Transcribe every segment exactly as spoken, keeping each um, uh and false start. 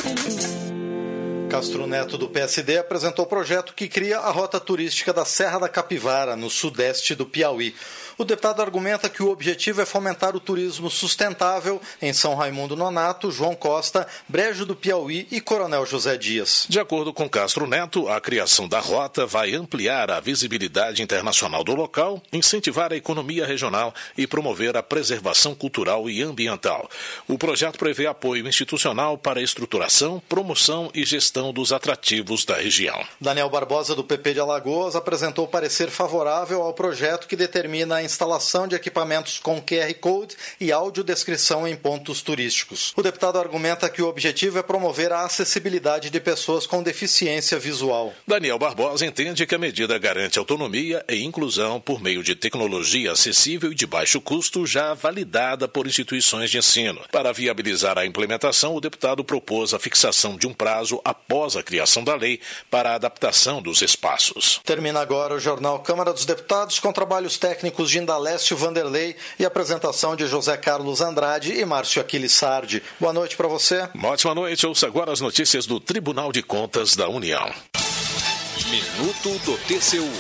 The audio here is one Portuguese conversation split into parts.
Castro Neto, do P S D, apresentou o projeto que cria a rota turística da Serra da Capivara, no sudeste do Piauí. O deputado argumenta que o objetivo é fomentar o turismo sustentável em São Raimundo Nonato, João Costa, Brejo do Piauí e Coronel José Dias. De acordo com Castro Neto, a criação da rota vai ampliar a visibilidade internacional do local, incentivar a economia regional e promover a preservação cultural e ambiental. O projeto prevê apoio institucional para a estruturação, promoção e gestão dos atrativos da região. Daniel Barbosa, do P P de Alagoas, apresentou parecer favorável ao projeto que determina a instalação de equipamentos com Q R Code e audiodescrição em pontos turísticos. O deputado argumenta que o objetivo é promover a acessibilidade de pessoas com deficiência visual. Daniel Barbosa entende que a medida garante autonomia e inclusão por meio de tecnologia acessível e de baixo custo, já validada por instituições de ensino. Para viabilizar a implementação, o deputado propôs a fixação de um prazo após a criação da lei para a adaptação dos espaços. Termina agora o jornal Câmara dos Deputados com trabalhos técnicos de Indalécio Vanderlei e apresentação de José Carlos Andrade e Márcio Aquiles Sardi. Boa noite para você. Uma ótima noite. Ouça agora as notícias do Tribunal de Contas da União. Minuto do T C U.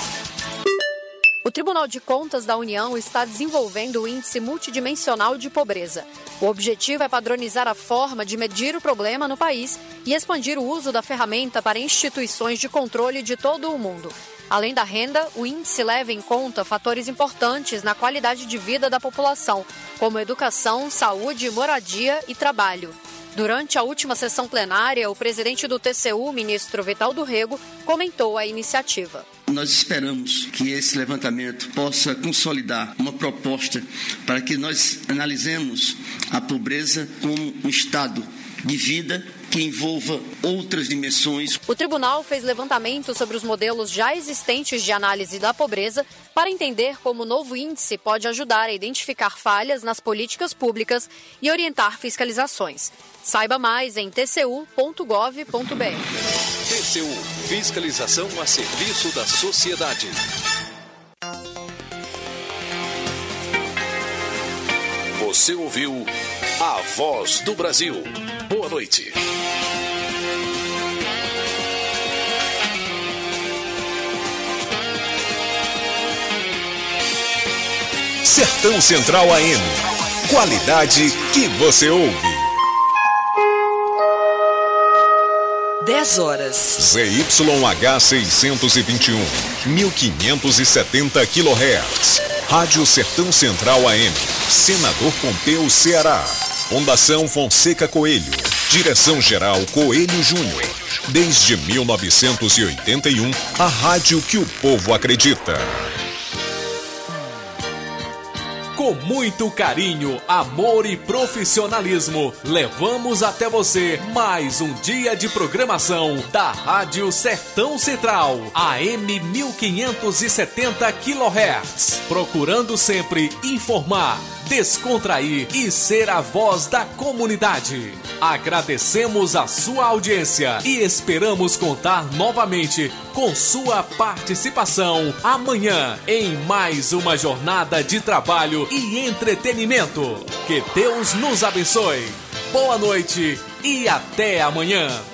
O Tribunal de Contas da União está desenvolvendo o Índice Multidimensional de Pobreza. O objetivo é padronizar a forma de medir o problema no país e expandir o uso da ferramenta para instituições de controle de todo o mundo. Além da renda, o índice leva em conta fatores importantes na qualidade de vida da população, como educação, saúde, moradia e trabalho. Durante a última sessão plenária, o presidente do T C U, ministro Vital do Rego, comentou a iniciativa. Nós esperamos que esse levantamento possa consolidar uma proposta para que nós analisemos a pobreza como um estado de vida que envolva outras dimensões. O tribunal fez levantamento sobre os modelos já existentes de análise da pobreza para entender como o novo índice pode ajudar a identificar falhas nas políticas públicas e orientar fiscalizações. Saiba mais em t c u ponto gov ponto b r. T C U, fiscalização a serviço da sociedade. Você ouviu A Voz do Brasil. Boa noite. Sertão Central A M. Qualidade que você ouve. dez horas. Z Y H seiscentos e vinte e um, mil quinhentos e setenta quilohertz. Rádio Sertão Central A M. Senador Pompeu, Ceará. Fundação Fonseca Coelho. Direção-Geral Coelho Júnior. Desde mil novecentos e oitenta e um, a rádio que o povo acredita. Com muito carinho, amor e profissionalismo, levamos até você mais um dia de programação da Rádio Sertão Central, A M mil quinhentos e setenta quilohertz, procurando sempre informar, descontrair e ser a voz da comunidade. Agradecemos a sua audiência e esperamos contar novamente com sua participação amanhã em mais uma jornada de trabalho e entretenimento. Que Deus nos abençoe. Boa noite e até amanhã.